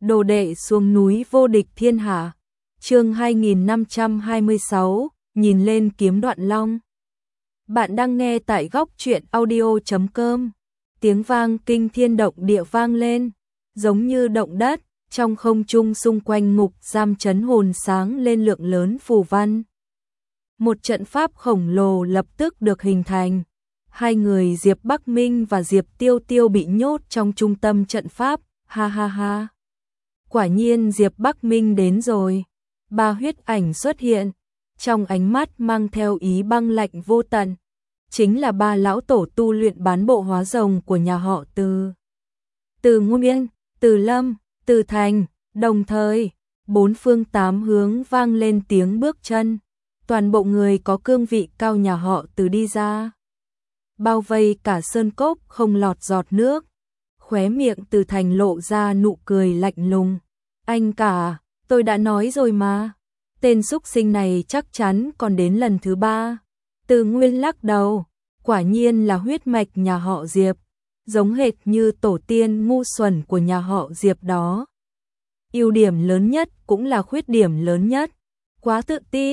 Đồ đệ xuống núi vô địch thiên hạ. Chương 2526, nhìn lên kiếm Đoạn Long. Bạn đang nghe tại góc truyện audio.com. Tiếng vang kinh thiên động địa vang lên, giống như động đất, trong không trung xung quanh ngục giam chấn hồn sáng lên lượng lớn phù văn. Một trận pháp khổng lồ lập tức được hình thành. Hai người Diệp Bắc Minh và Diệp Tiêu Tiêu bị nhốt trong trung tâm trận pháp, ha ha ha. Quả nhiên Diệp Bắc Minh đến rồi. Ba huyết ảnh xuất hiện, trong ánh mắt mang theo ý băng lạnh vô tận. Chính là ba lão tổ tu luyện bán bộ hóa rồng của nhà họ Từ. Từ Nguyên, Từ Lâm, Từ Thành, đồng thời, bốn phương tám hướng vang lên tiếng bước chân. Toàn bộ người có cương vị cao nhà họ Từ đi ra. Bao vây cả sơn cốc không lọt giọt nước. Khóe miệng Từ Thành lộ ra nụ cười lạnh lùng. Anh cả, tôi đã nói rồi mà. Tên súc sinh này chắc chắn còn đến lần thứ ba. Từ Nguyên lắc đầu, quả nhiên là huyết mạch nhà họ Diệp, giống hệt như tổ tiên ngu xuẩn của nhà họ Diệp đó. Ưu điểm lớn nhất cũng là khuyết điểm lớn nhất. Quá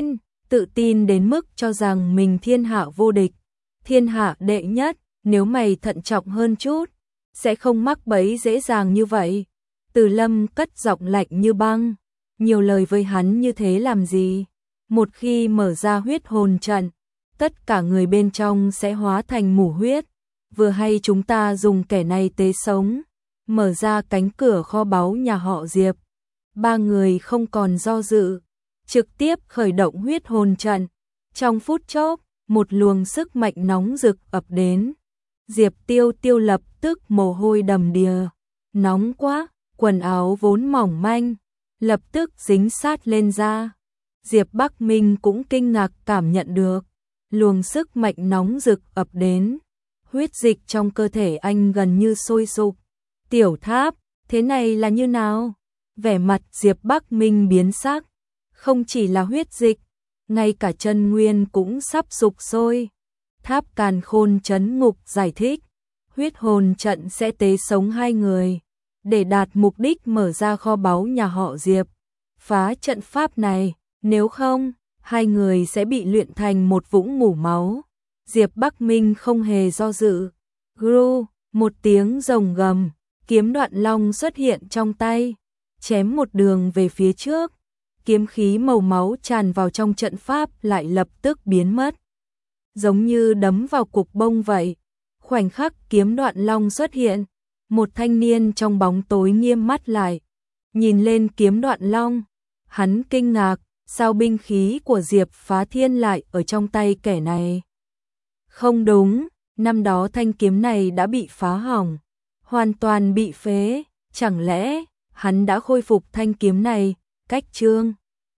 tự tin đến mức cho rằng mình thiên hạ vô địch, thiên hạ đệ nhất, nếu mày thận trọng hơn chút, sẽ không mắc bẫy dễ dàng như vậy. Từ Lâm cất giọng lạnh như băng, nhiều lời với hắn như thế làm gì? Một khi mở ra huyết hồn trận, tất cả người bên trong sẽ hóa thành mù huyết. Vừa hay chúng ta dùng kẻ này tế sống, mở ra cánh cửa kho báu nhà họ Diệp. Ba người không còn do dự, trực tiếp khởi động huyết hồn trận. Trong phút chốc, một luồng sức mạnh nóng rực ập đến. Diệp Tiêu Tiêu lập tức mồ hôi đầm đìa. Nóng quá, quần áo vốn mỏng manh, lập tức dính sát lên da. Diệp Bắc Minh cũng kinh ngạc cảm nhận được. Luồng sức mạnh nóng rực ập đến. Huyết dịch trong cơ thể anh gần như sôi sục. Tiểu Tháp, thế này là như nào? Vẻ mặt Diệp Bắc Minh biến sắc. Không chỉ là huyết dịch, ngay cả chân nguyên cũng sắp sục sôi. Tháp Càn Khôn Trấn Ngục giải thích, huyết hồn trận sẽ tế sống hai người, để đạt mục đích mở ra kho báu nhà họ Diệp. Phá trận pháp này, nếu không, hai người sẽ bị luyện thành một vũng mủ máu. Diệp Bắc Minh không hề do dự. Gru, một tiếng rồng gầm, kiếm Đoạn Long xuất hiện trong tay, chém một đường về phía trước. Kiếm khí màu máu tràn vào trong trận pháp lại lập tức biến mất. Giống như đấm vào cục bông vậy. Khoảnh khắc kiếm Đoạn Long xuất hiện, một thanh niên trong bóng tối nghiêm mắt lại. Nhìn lên kiếm Đoạn Long, hắn kinh ngạc, sao binh khí của Diệp Phá Thiên lại ở trong tay kẻ này? Không đúng, năm đó thanh kiếm này đã bị phá hỏng, hoàn toàn bị phế, chẳng lẽ hắn đã khôi phục thanh kiếm này? Cách chương